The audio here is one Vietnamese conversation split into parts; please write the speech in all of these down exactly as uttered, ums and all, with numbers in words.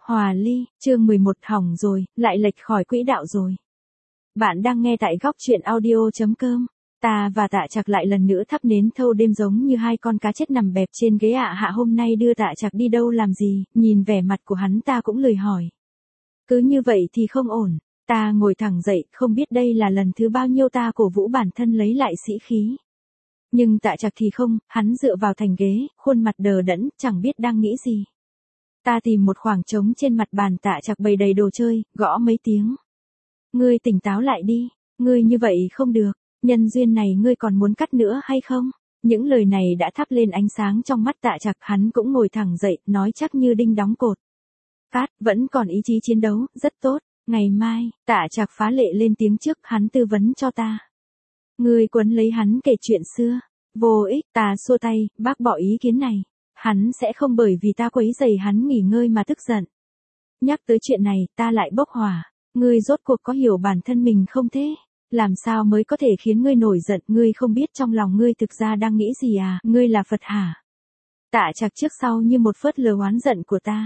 Hòa ly, chương mười một hỏng rồi, lại lệch khỏi quỹ đạo rồi. Bạn đang nghe tại góc truyện audio chấm com. Ta và Tạ Trạc lại lần nữa thắp nến thâu đêm giống như hai con cá chết nằm bẹp trên ghế ạ. Hạ hôm nay đưa Tạ Trạc đi đâu làm gì, nhìn vẻ mặt của hắn ta cũng lười hỏi. Cứ như vậy thì không ổn. Ta ngồi thẳng dậy, không biết đây là lần thứ bao nhiêu ta cổ vũ bản thân lấy lại sĩ khí. Nhưng Tạ Trạc thì không, hắn dựa vào thành ghế, khuôn mặt đờ đẫn, chẳng biết đang nghĩ gì. Ta tìm một khoảng trống trên mặt bàn. Tạ Trạc bày đầy đồ chơi, gõ mấy tiếng. Ngươi tỉnh táo lại đi, ngươi như vậy không được, nhân duyên này ngươi còn muốn cắt nữa hay không? Những lời này đã thắp lên ánh sáng trong mắt Tạ Trạc, hắn cũng ngồi thẳng dậy, nói chắc như đinh đóng cột. Phát, vẫn còn ý chí chiến đấu, rất tốt, ngày mai, Tạ Trạc phá lệ lên tiếng trước, hắn tư vấn cho ta. Ngươi quấn lấy hắn kể chuyện xưa, vô ích, ta xua tay, bác bỏ ý kiến này. Hắn sẽ không bởi vì ta quấy rầy hắn nghỉ ngơi mà tức giận. Nhắc tới chuyện này, ta lại bốc hỏa. Ngươi rốt cuộc có hiểu bản thân mình không thế? Làm sao mới có thể khiến ngươi nổi giận? Ngươi không biết trong lòng ngươi thực ra đang nghĩ gì à? Ngươi là Phật hả? Tạ Trạc trước sau như một phớt lờ oán giận của ta.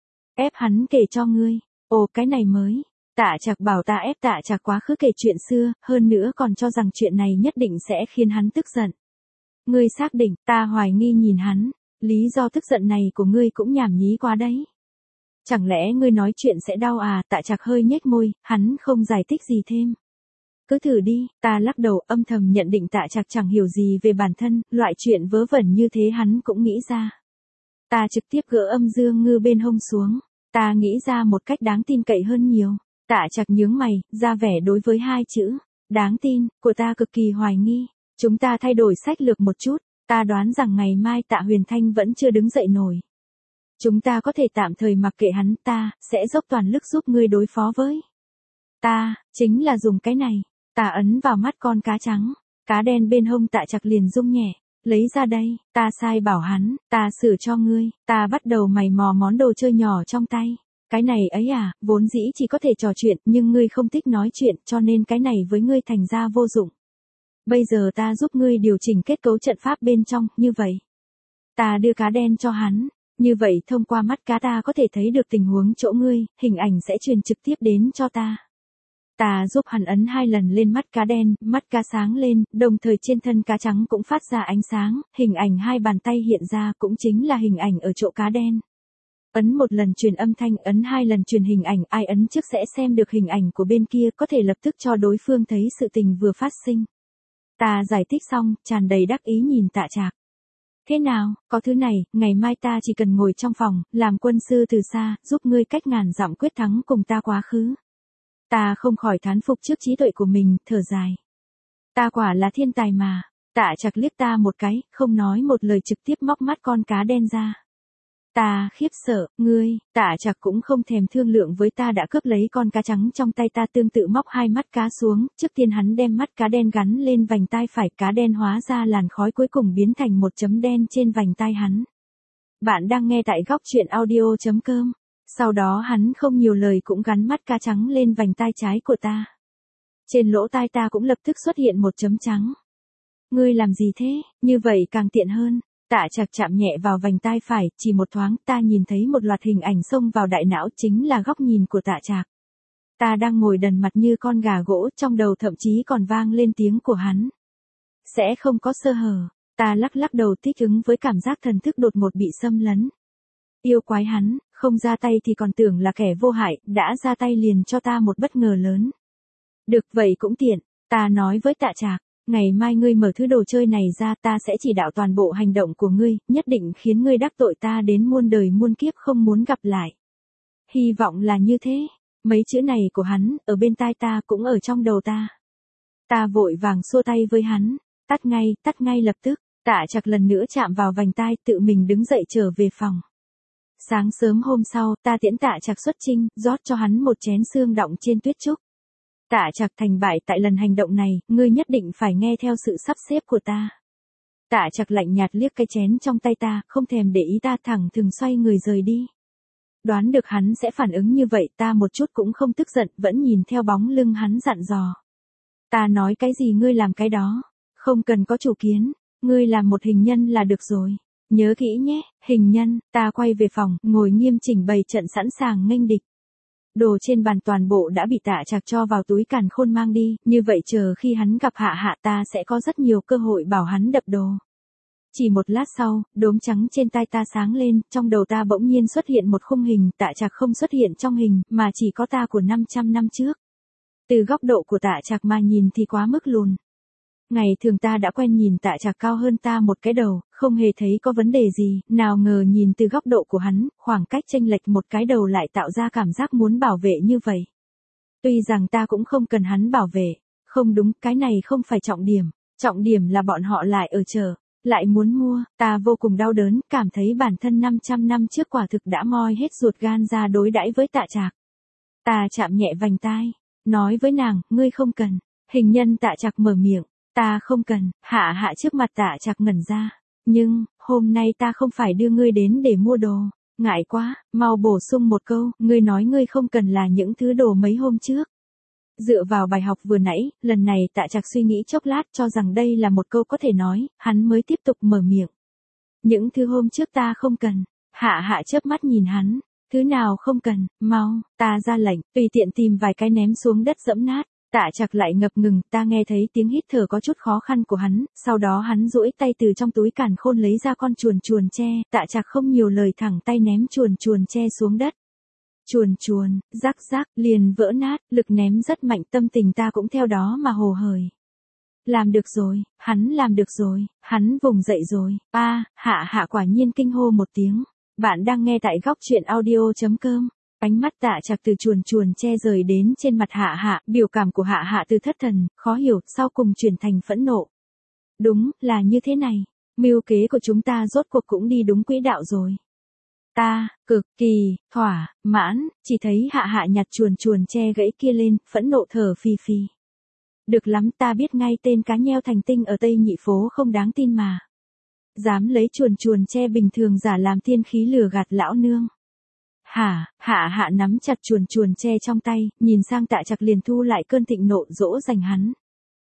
Ép hắn kể cho ngươi. Ồ, cái này mới. Tạ Trạc bảo ta ép Tạ Trạc quá khứ kể chuyện xưa, hơn nữa còn cho rằng chuyện này nhất định sẽ khiến hắn tức giận. Ngươi xác định, ta hoài nghi nhìn hắn. Lý do tức giận này của ngươi cũng nhảm nhí quá đấy. Chẳng lẽ ngươi nói chuyện sẽ đau à? Tạ Trạc hơi nhếch môi, hắn không giải thích gì thêm. Cứ thử đi, ta lắc đầu âm thầm nhận định Tạ Trạc chẳng hiểu gì về bản thân, loại chuyện vớ vẩn như thế hắn cũng nghĩ ra. Ta trực tiếp gỡ âm dương ngư bên hông xuống, ta nghĩ ra một cách đáng tin cậy hơn nhiều. Tạ Trạc nhướng mày, ra vẻ đối với hai chữ, đáng tin, của ta cực kỳ hoài nghi. Chúng ta thay đổi sách lược một chút. Ta đoán rằng ngày mai Tạ Huyền Thanh vẫn chưa đứng dậy nổi. Chúng ta có thể tạm thời mặc kệ hắn, ta sẽ dốc toàn lực giúp ngươi đối phó với. Ta, chính là dùng cái này. Ta ấn vào mắt con cá trắng, cá đen bên hông Tạ Trạc liền rung nhẹ. Lấy ra đây, ta sai bảo hắn, ta sửa cho ngươi. Ta bắt đầu mày mò món đồ chơi nhỏ trong tay. Cái này ấy à, vốn dĩ chỉ có thể trò chuyện, nhưng ngươi không thích nói chuyện, cho nên cái này với ngươi thành ra vô dụng. Bây giờ ta giúp ngươi điều chỉnh kết cấu trận pháp bên trong, như vậy. Ta đưa cá đen cho hắn, như vậy thông qua mắt cá ta có thể thấy được tình huống chỗ ngươi, hình ảnh sẽ truyền trực tiếp đến cho ta. Ta giúp hắn ấn hai lần lên mắt cá đen, mắt cá sáng lên, đồng thời trên thân cá trắng cũng phát ra ánh sáng, hình ảnh hai bàn tay hiện ra cũng chính là hình ảnh ở chỗ cá đen. Ấn một lần truyền âm thanh, ấn hai lần truyền hình ảnh, ai ấn trước sẽ xem được hình ảnh của bên kia, có thể lập tức cho đối phương thấy sự tình vừa phát sinh. Ta giải thích xong, tràn đầy đắc ý nhìn Tạ Trạc. Thế nào, có thứ này, ngày mai ta chỉ cần ngồi trong phòng, làm quân sư từ xa, giúp ngươi cách ngàn dặm quyết thắng cùng ta quá khứ. Ta không khỏi thán phục trước trí tuệ của mình, thở dài. Ta quả là thiên tài mà. Tạ Trạc liếc ta một cái, không nói một lời trực tiếp móc mắt con cá đen ra. Ta khiếp sợ, ngươi, Tạ Trạc cũng không thèm thương lượng với ta đã cướp lấy con cá trắng trong tay ta, tương tự móc hai mắt cá xuống, trước tiên hắn đem mắt cá đen gắn lên vành tai phải, cá đen hóa ra làn khói cuối cùng biến thành một chấm đen trên vành tai hắn. Bạn đang nghe tại góc truyện audio chấm com. Sau đó hắn không nhiều lời cũng gắn mắt cá trắng lên vành tai trái của ta. Trên lỗ tai ta cũng lập tức xuất hiện một chấm trắng. Ngươi làm gì thế, như vậy càng tiện hơn. Tạ Trạc chạm nhẹ vào vành tai phải, chỉ một thoáng ta nhìn thấy một loạt hình ảnh xông vào đại não, chính là góc nhìn của Tạ Trạc. Ta đang ngồi đần mặt như con gà gỗ, trong đầu thậm chí còn vang lên tiếng của hắn. Sẽ không có sơ hở. Ta lắc lắc đầu thích ứng với cảm giác thần thức đột ngột bị xâm lấn. Yêu quái hắn, không ra tay thì còn tưởng là kẻ vô hại, đã ra tay liền cho ta một bất ngờ lớn. Được vậy cũng tiện, ta nói với Tạ Trạc. Ngày mai ngươi mở thứ đồ chơi này ra, ta sẽ chỉ đạo toàn bộ hành động của ngươi, nhất định khiến ngươi đắc tội ta đến muôn đời muôn kiếp không muốn gặp lại. Hy vọng là như thế. Mấy chữ này của hắn, ở bên tai ta cũng ở trong đầu ta. Ta vội vàng xua tay với hắn, tắt ngay, tắt ngay lập tức. Tạ Trạc lần nữa chạm vào vành tai, tự mình đứng dậy trở về phòng. Sáng sớm hôm sau, ta tiễn Tạ Trạc xuất chinh, rót cho hắn một chén xương đọng trên tuyết trúc. Tạ Trạc thành bại tại lần hành động này, ngươi nhất định phải nghe theo sự sắp xếp của ta. Tạ Trạc lạnh nhạt liếc cái chén trong tay ta, không thèm để ý ta, thẳng thừng xoay người rời đi. Đoán được hắn sẽ phản ứng như vậy, ta một chút cũng không tức giận, vẫn nhìn theo bóng lưng hắn dặn dò. Ta nói cái gì ngươi làm cái đó, không cần có chủ kiến, ngươi làm một hình nhân là được rồi. Nhớ kỹ nhé, hình nhân. Ta quay về phòng, ngồi nghiêm chỉnh bày trận sẵn sàng nghênh địch. Đồ trên bàn toàn bộ đã bị Tạ Trạc cho vào túi càn khôn mang đi, như vậy chờ khi hắn gặp Hạ Hạ ta sẽ có rất nhiều cơ hội bảo hắn đập đồ. Chỉ một lát sau, đốm trắng trên tai ta sáng lên, trong đầu ta bỗng nhiên xuất hiện một khung hình, Tạ Trạc không xuất hiện trong hình, mà chỉ có ta của năm trăm năm trước. Từ góc độ của Tạ Trạc mà nhìn thì quá mức lùn. Ngày thường ta đã quen nhìn Tạ Trạc cao hơn ta một cái đầu, không hề thấy có vấn đề gì, nào ngờ nhìn từ góc độ của hắn, khoảng cách chênh lệch một cái đầu lại tạo ra cảm giác muốn bảo vệ như vậy. Tuy rằng ta cũng không cần hắn bảo vệ, không đúng, cái này không phải trọng điểm, trọng điểm là bọn họ lại ở chợ, lại muốn mua, ta vô cùng đau đớn, cảm thấy bản thân năm trăm năm trước quả thực đã moi hết ruột gan ra đối đãi với Tạ Trạc. Ta chạm nhẹ vành tai, nói với nàng, ngươi không cần, hình nhân Tạ Trạc mở miệng. Ta không cần. Hạ Hạ trước mặt Tạ Trạc ngẩn ra. Nhưng, hôm nay ta không phải đưa ngươi đến để mua đồ. Ngại quá, mau bổ sung một câu, ngươi nói ngươi không cần là những thứ đồ mấy hôm trước. Dựa vào bài học vừa nãy, lần này Tạ Trạc suy nghĩ chốc lát cho rằng đây là một câu có thể nói, hắn mới tiếp tục mở miệng. Những thứ hôm trước ta không cần. Hạ Hạ chớp mắt nhìn hắn. Thứ nào không cần, mau, ta ra lệnh, tùy tiện tìm vài cái ném xuống đất dẫm nát. Tạ Trạc lại ngập ngừng, ta nghe thấy tiếng hít thở có chút khó khăn của hắn, sau đó hắn duỗi tay từ trong túi càn khôn lấy ra con chuồn chuồn tre, Tạ Trạc không nhiều lời thẳng tay ném chuồn chuồn tre xuống đất. Chuồn chuồn, rắc rắc, liền vỡ nát, lực ném rất mạnh, tâm tình ta cũng theo đó mà hồ hởi. Làm được rồi, hắn làm được rồi, hắn vùng dậy rồi, a à, Hạ Hạ quả nhiên kinh hô một tiếng. Bạn đang nghe tại góc truyện audio chấm com. Ánh mắt Tạ Trạc từ chuồn chuồn che rời đến trên mặt Hạ Hạ, biểu cảm của Hạ Hạ từ thất thần, khó hiểu, sau cùng chuyển thành phẫn nộ. Đúng, là như thế này. Mưu kế của chúng ta rốt cuộc cũng đi đúng quỹ đạo rồi. Ta, cực kỳ, thỏa, mãn, chỉ thấy Hạ Hạ nhặt chuồn chuồn che gãy kia lên, phẫn nộ thở phì phì. Được lắm, ta biết ngay tên cá nheo thành tinh ở Tây Nhị Phố không đáng tin mà. Dám lấy chuồn chuồn che bình thường giả làm tiên khí lừa gạt lão nương. Hả, Hạ Hạ nắm chặt chuồn chuồn tre trong tay, nhìn sang Tạ Trạc liền thu lại cơn thịnh nộ dỗ dành hắn.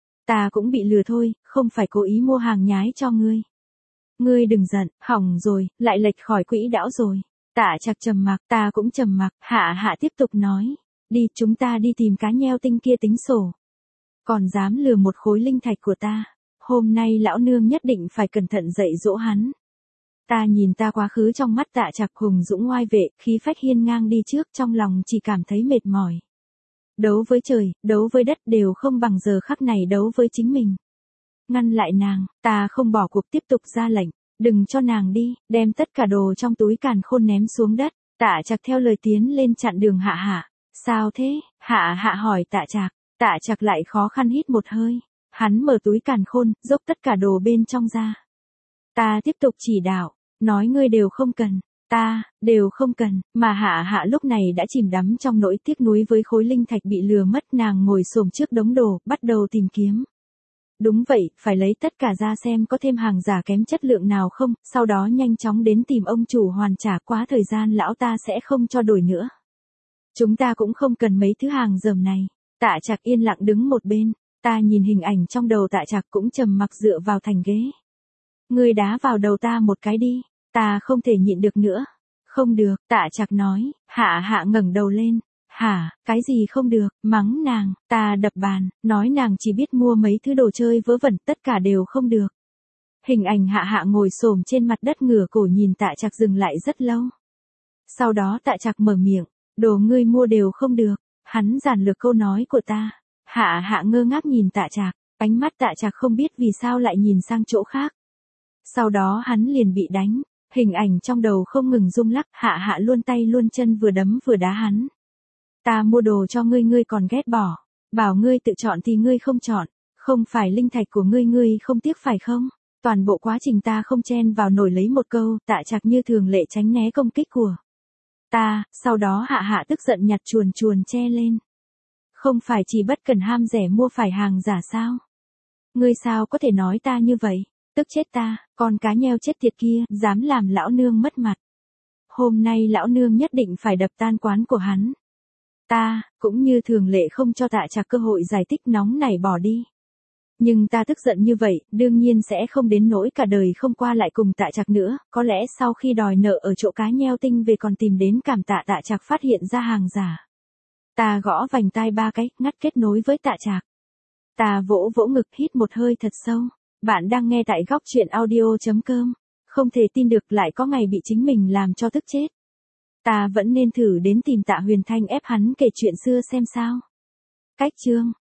Ta cũng bị lừa thôi, không phải cố ý mua hàng nhái cho ngươi. Ngươi đừng giận, hỏng rồi, lại lệch khỏi quỹ đạo rồi. Tạ Trạc trầm mặc, ta cũng trầm mặc, Hạ Hạ tiếp tục nói. Đi, chúng ta đi tìm cá nheo tinh kia tính sổ. Còn dám lừa một khối linh thạch của ta. Hôm nay lão nương nhất định phải cẩn thận dạy dỗ hắn. Ta nhìn ta quá khứ trong mắt Tạ Trạc hùng dũng ngoai vệ, khí phách hiên ngang đi trước, trong lòng chỉ cảm thấy mệt mỏi. Đấu với trời, đấu với đất đều không bằng giờ khắc này đấu với chính mình. Ngăn lại nàng, ta không bỏ cuộc tiếp tục ra lệnh, đừng cho nàng đi, đem tất cả đồ trong túi càn khôn ném xuống đất. Tạ Trạc theo lời tiến lên chặn đường Hạ Hạ. Sao thế? Hạ Hạ hỏi Tạ Trạc. Tạ Trạc lại khó khăn hít một hơi. Hắn mở túi càn khôn, dốc tất cả đồ bên trong ra. Ta tiếp tục chỉ đạo. Nói ngươi đều không cần, ta, đều không cần, mà Hạ Hạ lúc này đã chìm đắm trong nỗi tiếc nuối với khối linh thạch bị lừa mất, nàng ngồi xổm trước đống đồ, bắt đầu tìm kiếm. Đúng vậy, phải lấy tất cả ra xem có thêm hàng giả kém chất lượng nào không, sau đó nhanh chóng đến tìm ông chủ hoàn trả, quá thời gian lão ta sẽ không cho đổi nữa. Chúng ta cũng không cần mấy thứ hàng dởm này. Tạ Trạc yên lặng đứng một bên, ta nhìn hình ảnh trong đầu Tạ Trạc cũng trầm mặc dựa vào thành ghế. Ngươi đá vào đầu ta một cái đi, ta không thể nhịn được nữa. Không được, Tạ Trạc nói. Hạ Hạ ngẩng đầu lên. Hả, cái gì không được, mắng nàng, ta đập bàn, nói nàng chỉ biết mua mấy thứ đồ chơi vớ vẩn, tất cả đều không được. Hình ảnh Hạ Hạ ngồi xổm trên mặt đất ngửa cổ nhìn Tạ Trạc dừng lại rất lâu. Sau đó Tạ Trạc mở miệng, đồ ngươi mua đều không được. Hắn giản lược câu nói của ta. Hạ Hạ ngơ ngác nhìn Tạ Trạc, ánh mắt Tạ Trạc không biết vì sao lại nhìn sang chỗ khác. Sau đó hắn liền bị đánh, hình ảnh trong đầu không ngừng rung lắc, Hạ Hạ luôn tay luôn chân vừa đấm vừa đá hắn. Ta mua đồ cho ngươi ngươi còn ghét bỏ, bảo ngươi tự chọn thì ngươi không chọn, không phải linh thạch của ngươi ngươi không tiếc phải không? Toàn bộ quá trình ta không chen vào nổi lấy một câu, Tạ Trạc như thường lệ tránh né công kích của ta, sau đó Hạ Hạ tức giận nhặt chuồn chuồn che lên. Không phải chỉ bất cần ham rẻ mua phải hàng giả sao? Ngươi sao có thể nói ta như vậy? Tức chết ta, con cá nheo chết tiệt kia, dám làm lão nương mất mặt. Hôm nay lão nương nhất định phải đập tan quán của hắn. Ta, cũng như thường lệ không cho Tạ Trạc cơ hội giải thích, nóng nảy bỏ đi. Nhưng ta tức giận như vậy, đương nhiên sẽ không đến nỗi cả đời không qua lại cùng Tạ Trạc nữa, có lẽ sau khi đòi nợ ở chỗ cá nheo tinh về còn tìm đến cảm tạ Tạ Trạc phát hiện ra hàng giả. Ta gõ vành tai ba cái, ngắt kết nối với Tạ Trạc. Ta vỗ vỗ ngực hít một hơi thật sâu. Bạn đang nghe tại góc truyện audio.com. Không thể tin được lại có ngày bị chính mình làm cho tức chết. Ta vẫn nên thử đến tìm Tạ Huyền Thanh ép hắn kể chuyện xưa xem sao. Cách chương